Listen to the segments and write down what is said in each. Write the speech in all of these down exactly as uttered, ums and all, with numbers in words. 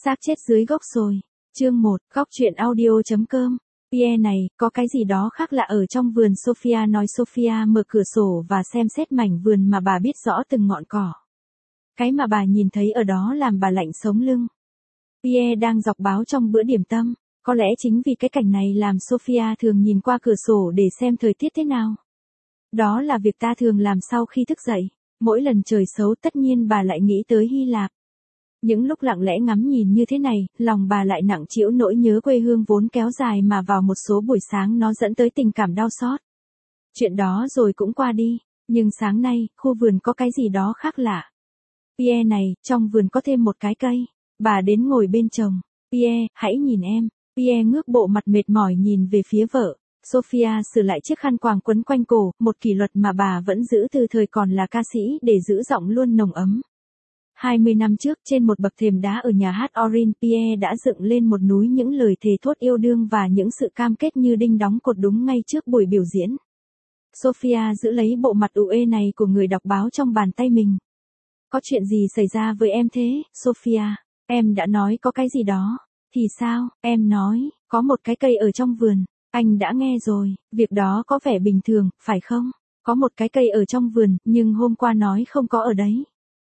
Xác chết dưới gốc rồi. Chương một, góc truyện audio.com. Pierre này, có cái gì đó khác lạ ở trong vườn, Sophia nói. Sophia mở cửa sổ và xem xét mảnh vườn mà bà biết rõ từng ngọn cỏ. Cái mà bà nhìn thấy ở đó làm bà lạnh sống lưng. Pierre đang đọc báo trong bữa điểm tâm. Có lẽ chính vì cái cảnh này làm Sophia thường nhìn qua cửa sổ để xem thời tiết thế nào. Đó là việc ta thường làm sau khi thức dậy. Mỗi lần trời xấu tất nhiên bà lại nghĩ tới Hy Lạp. Những lúc lặng lẽ ngắm nhìn như thế này, lòng bà lại nặng trĩu nỗi nhớ quê hương vốn kéo dài mà vào một số buổi sáng nó dẫn tới tình cảm đau xót. Chuyện đó rồi cũng qua đi, nhưng sáng nay, khu vườn có cái gì đó khác lạ. Pierre này, trong vườn có thêm một cái cây. Bà đến ngồi bên chồng. Pierre, hãy nhìn em. Pierre ngước bộ mặt mệt mỏi nhìn về phía vợ. Sophia sửa lại chiếc khăn quàng quấn quanh cổ, một kỷ luật mà bà vẫn giữ từ thời còn là ca sĩ để giữ giọng luôn nồng ấm. hai mươi năm trước, trên một bậc thềm đá ở nhà hát Orin, Pierre đã dựng lên một núi những lời thề thốt yêu đương và những sự cam kết như đinh đóng cột đúng ngay trước buổi biểu diễn. Sophia giữ lấy bộ mặt ủ ê này của người đọc báo trong bàn tay mình. Có chuyện gì xảy ra với em thế, Sophia? Em đã nói có cái gì đó. Thì sao? Em nói, có một cái cây ở trong vườn. Anh đã nghe rồi, việc đó có vẻ bình thường, phải không? Có một cái cây ở trong vườn, nhưng hôm qua nói không có ở đấy.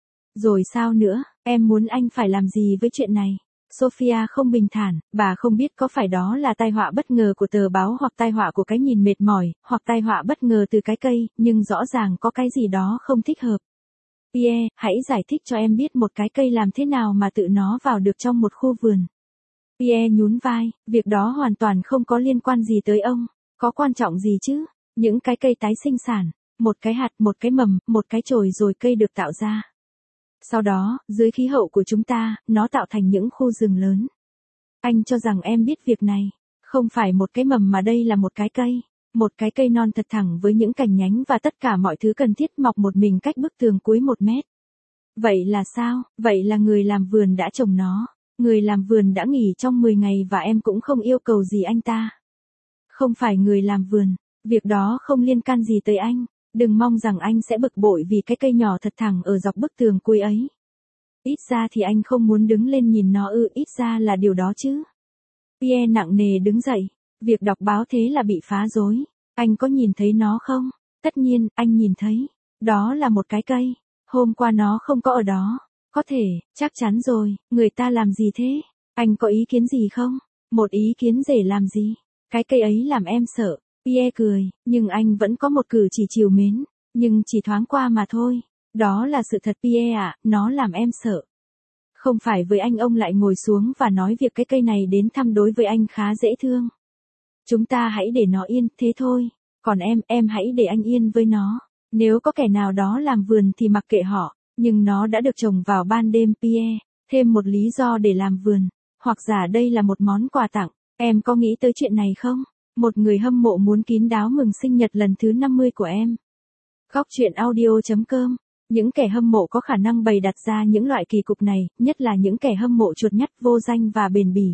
Rồi sao nữa, em muốn anh phải làm gì với chuyện này? Sophia không bình thản, bà không biết có phải đó là tai họa bất ngờ của tờ báo hoặc tai họa của cái nhìn mệt mỏi, hoặc tai họa bất ngờ từ cái cây, nhưng rõ ràng có cái gì đó không thích hợp. Pierre, hãy giải thích cho em biết một cái cây làm thế nào mà tự nó vào được trong một khu vườn. Pierre nhún vai, việc đó hoàn toàn không có liên quan gì tới ông, có quan trọng gì chứ? Những cái cây tái sinh sản, một cái hạt, một cái mầm, một cái chồi rồi cây được tạo ra. Sau đó, dưới khí hậu của chúng ta, nó tạo thành những khu rừng lớn. Anh cho rằng em biết việc này. Không phải một cái mầm mà đây là một cái cây. Một cái cây non thật thẳng với những cành nhánh và tất cả mọi thứ cần thiết mọc một mình cách bức tường cuối một mét. Vậy là sao? Vậy là người làm vườn đã trồng nó. Người làm vườn đã nghỉ trong mười ngày và em cũng không yêu cầu gì anh ta. Không phải người làm vườn. Việc đó không liên can gì tới anh. Đừng mong rằng anh sẽ bực bội vì cái cây nhỏ thật thẳng ở dọc bức tường cuối ấy. Ít ra thì anh không muốn đứng lên nhìn nó ư, ít ra là điều đó chứ. Pierre nặng nề đứng dậy. Việc đọc báo thế là bị phá rối. Anh có nhìn thấy nó không? Tất nhiên, anh nhìn thấy. Đó là một cái cây. Hôm qua nó không có ở đó. Có thể, chắc chắn rồi, người ta làm gì thế? Anh có ý kiến gì không? Một ý kiến rể làm gì? Cái cây ấy làm em sợ. Pierre cười, nhưng anh vẫn có một cử chỉ trìu mến, nhưng chỉ thoáng qua mà thôi. Đó là sự thật Pierre ạ, nó làm em sợ. Không phải với anh ông lại ngồi xuống và nói việc cái cây này đến thăm đối với anh khá dễ thương. Chúng ta hãy để nó yên, thế thôi. Còn em, em hãy để anh yên với nó. Nếu có kẻ nào đó làm vườn thì mặc kệ họ, nhưng nó đã được trồng vào ban đêm Pierre. Thêm một lý do để làm vườn, hoặc giả đây là một món quà tặng. Em có nghĩ tới chuyện này không? Một người hâm mộ muốn kín đáo mừng sinh nhật lần thứ năm mươi của em. Góc truyện audio.com. Những kẻ hâm mộ có khả năng bày đặt ra những loại kỳ cục này, nhất là những kẻ hâm mộ chuột nhắt vô danh và bền bỉ.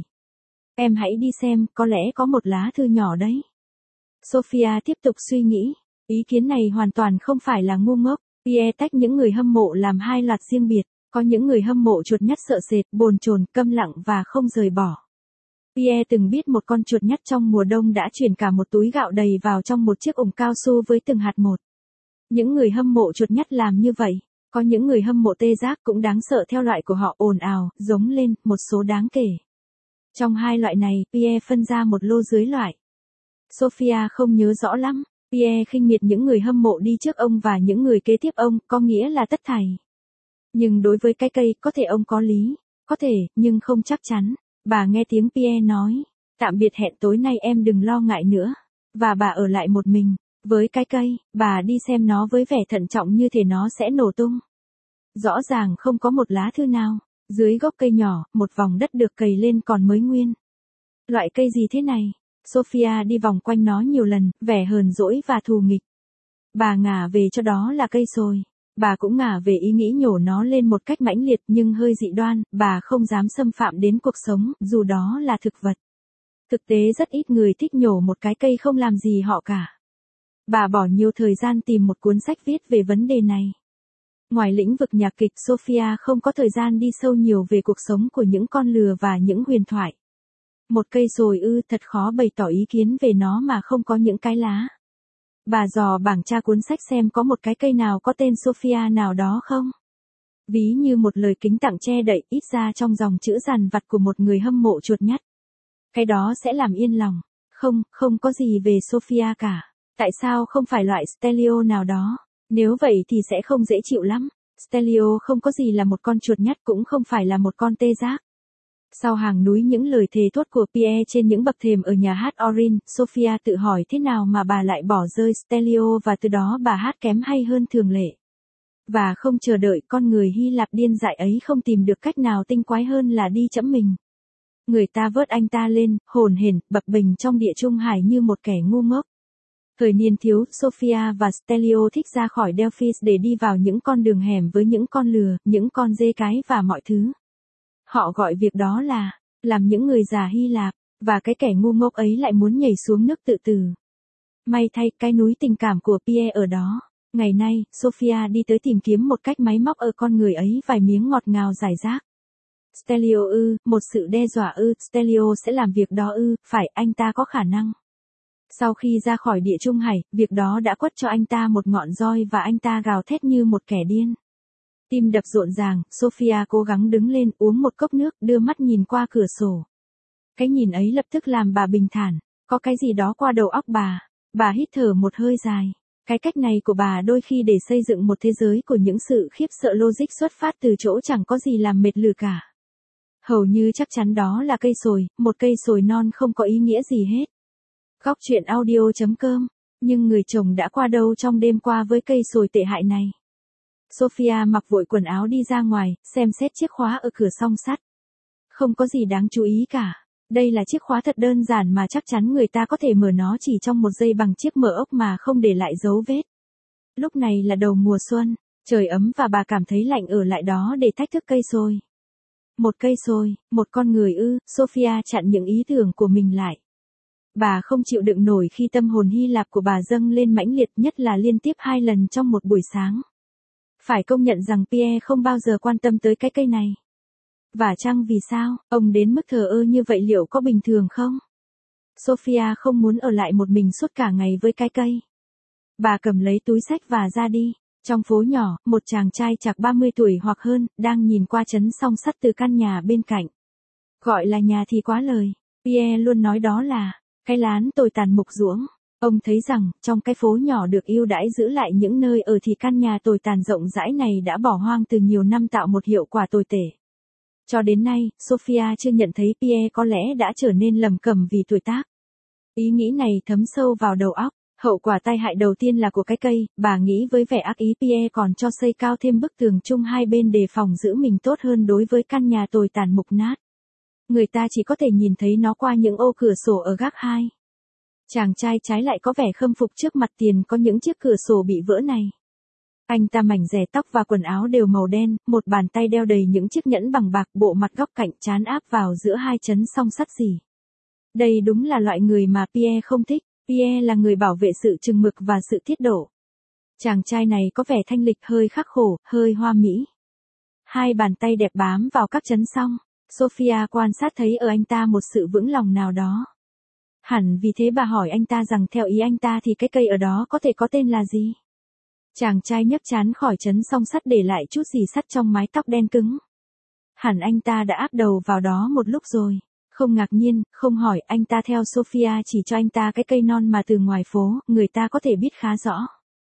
Em hãy đi xem, có lẽ có một lá thư nhỏ đấy. Sophia tiếp tục suy nghĩ. Ý kiến này hoàn toàn không phải là ngu ngốc. Pierre tách những người hâm mộ làm hai loạt riêng biệt. Có những người hâm mộ chuột nhắt sợ sệt, bồn chồn, câm lặng và không rời bỏ. Pierre từng biết một con chuột nhắt trong mùa đông đã chuyển cả một túi gạo đầy vào trong một chiếc ủng cao su với từng hạt một. Những người hâm mộ chuột nhắt làm như vậy. Có những người hâm mộ tê giác cũng đáng sợ theo loại của họ ồn ào, giống lên, một số đáng kể. Trong hai loại này, Pierre phân ra một lô dưới loại. Sophia không nhớ rõ lắm. Pierre khinh miệt những người hâm mộ đi trước ông và những người kế tiếp ông, có nghĩa là tất thảy. Nhưng đối với cái cây, có thể ông có lý. Có thể, nhưng không chắc chắn. Bà nghe tiếng Pierre nói, tạm biệt hẹn tối nay em đừng lo ngại nữa. Và bà ở lại một mình, với cái cây, bà đi xem nó với vẻ thận trọng như thể nó sẽ nổ tung. Rõ ràng không có một lá thư nào, dưới gốc cây nhỏ, một vòng đất được cày lên còn mới nguyên. Loại cây gì thế này? Sophia đi vòng quanh nó nhiều lần, vẻ hờn dỗi và thù nghịch. Bà ngả về cho đó là cây sồi. Bà cũng ngả về ý nghĩ nhổ nó lên một cách mãnh liệt nhưng hơi dị đoan, bà không dám xâm phạm đến cuộc sống, dù đó là thực vật. Thực tế rất ít người thích nhổ một cái cây không làm gì họ cả. Bà bỏ nhiều thời gian tìm một cuốn sách viết về vấn đề này. Ngoài lĩnh vực nhạc kịch, Sophia không có thời gian đi sâu nhiều về cuộc sống của những con lừa và những huyền thoại. Một cây sồi ư, thật khó bày tỏ ý kiến về nó mà không có những cái lá. Bà dò bảng tra cuốn sách xem có một cái cây nào có tên Sophia nào đó không? Ví như một lời kính tặng che đậy, ít ra trong dòng chữ dằn vặt của một người hâm mộ chuột nhắt. Cái đó sẽ làm yên lòng. Không, không có gì về Sophia cả. Tại sao không phải loại Stelio nào đó? Nếu vậy thì sẽ không dễ chịu lắm. Stelio không có gì là một con chuột nhắt, cũng không phải là một con tê giác. Sau hàng núi những lời thề thốt của Pierre trên những bậc thềm ở nhà hát Orin, Sophia tự hỏi thế nào mà bà lại bỏ rơi Stelio và từ đó bà hát kém hay hơn thường lệ. Và không chờ đợi, con người Hy Lạp điên dại ấy không tìm được cách nào tinh quái hơn là đi chẫm mình. Người ta vớt anh ta lên, hồn hển, bập bềnh trong địa trung hải như một kẻ ngu ngốc. Thời niên thiếu, Sophia và Stelio thích ra khỏi Delphis để đi vào những con đường hẻm với những con lừa, những con dê cái và mọi thứ. Họ gọi việc đó là, làm những người già Hy Lạp, và cái kẻ ngu ngốc ấy lại muốn nhảy xuống nước tự tử. May thay, cái núi tình cảm của Pierre ở đó. Ngày nay, Sophia đi tới tìm kiếm một cách máy móc ở con người ấy vài miếng ngọt ngào giải rác. Stelio ư, một sự đe dọa ư, Stelio sẽ làm việc đó ư, phải, anh ta có khả năng. Sau khi ra khỏi địa trung hải, việc đó đã quất cho anh ta một ngọn roi và anh ta gào thét như một kẻ điên. Tim đập rộn ràng, Sophia cố gắng đứng lên, uống một cốc nước, đưa mắt nhìn qua cửa sổ. Cái nhìn ấy lập tức làm bà bình thản, có cái gì đó qua đầu óc bà. Bà hít thở một hơi dài. Cái cách này của bà đôi khi để xây dựng một thế giới của những sự khiếp sợ logic xuất phát từ chỗ chẳng có gì làm mệt lử cả. Hầu như chắc chắn đó là cây sồi, một cây sồi non không có ý nghĩa gì hết. Góc truyện audio chấm com. Nhưng người chồng đã qua đâu trong đêm qua với cây sồi tệ hại này? Sophia mặc vội quần áo đi ra ngoài, xem xét chiếc khóa ở cửa song sắt. Không có gì đáng chú ý cả. Đây là chiếc khóa thật đơn giản mà chắc chắn người ta có thể mở nó chỉ trong một giây bằng chiếc mở ốc mà không để lại dấu vết. Lúc này là đầu mùa xuân, trời ấm và bà cảm thấy lạnh ở lại đó để thách thức cây sồi. Một cây sồi, một con người ư, Sophia chặn những ý tưởng của mình lại. Bà không chịu đựng nổi khi tâm hồn Hy Lạp của bà dâng lên mãnh liệt, nhất là liên tiếp hai lần trong một buổi sáng. Phải công nhận rằng Pierre không bao giờ quan tâm tới cái cây này. Và chăng vì sao, ông đến mức thờ ơ như vậy liệu có bình thường không? Sophia không muốn ở lại một mình suốt cả ngày với cái cây. Bà cầm lấy túi xách và ra đi. Trong phố nhỏ, một chàng trai chạc ba mươi tuổi hoặc hơn, đang nhìn qua trấn song sắt từ căn nhà bên cạnh. Gọi là nhà thì quá lời. Pierre luôn nói đó là cái lán tồi tàn mục ruỗng. Ông thấy rằng, trong cái phố nhỏ được ưu đãi giữ lại những nơi ở thì căn nhà tồi tàn rộng rãi này đã bỏ hoang từ nhiều năm tạo một hiệu quả tồi tệ. Cho đến nay, Sophia chưa nhận thấy Pierre có lẽ đã trở nên lầm cầm vì tuổi tác. Ý nghĩ này thấm sâu vào đầu óc. Hậu quả tai hại đầu tiên là của cái cây, bà nghĩ với vẻ ác ý Pierre còn cho xây cao thêm bức tường chung hai bên đề phòng giữ mình tốt hơn đối với căn nhà tồi tàn mục nát. Người ta chỉ có thể nhìn thấy nó qua những ô cửa sổ ở gác hai. Chàng trai trái lại có vẻ khâm phục trước mặt tiền có những chiếc cửa sổ bị vỡ này. Anh ta mảnh rẻ tóc và quần áo đều màu đen, một bàn tay đeo đầy những chiếc nhẫn bằng bạc, bộ mặt góc cạnh trán áp vào giữa hai chấn song sắt gì. Đây đúng là loại người mà Pierre không thích. Pierre là người bảo vệ sự chừng mực và sự tiết độ. Chàng trai này có vẻ thanh lịch, hơi khắc khổ, hơi hoa mỹ. Hai bàn tay đẹp bám vào các chấn song. Sophia quan sát thấy ở anh ta một sự vững lòng nào đó. Hẳn vì thế bà hỏi anh ta rằng theo ý anh ta thì cái cây ở đó có thể có tên là gì? Chàng trai nhấc trán khỏi chấn song sắt để lại chút gì sắt trong mái tóc đen cứng. Hẳn anh ta đã áp đầu vào đó một lúc rồi. Không ngạc nhiên, không hỏi, anh ta theo Sophia chỉ cho anh ta cái cây non mà từ ngoài phố, người ta có thể biết khá rõ.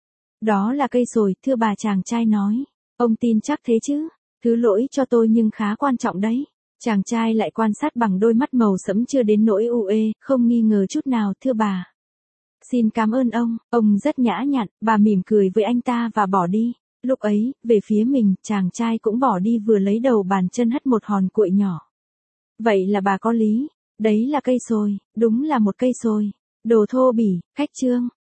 Đó là cây sồi, thưa bà, chàng trai nói. Ông tin chắc thế chứ? Thứ lỗi cho tôi nhưng khá quan trọng đấy. Chàng trai lại quan sát bằng đôi mắt màu sẫm chưa đến nỗi u ê, không nghi ngờ chút nào, thưa bà. Xin cảm ơn ông, ông rất nhã nhặn, bà mỉm cười với anh ta và bỏ đi. Lúc ấy, về phía mình, chàng trai cũng bỏ đi vừa lấy đầu bàn chân hất một hòn cuội nhỏ. Vậy là bà có lý, đấy là cây sồi, đúng là một cây sồi. Đồ thô bỉ, khách trương,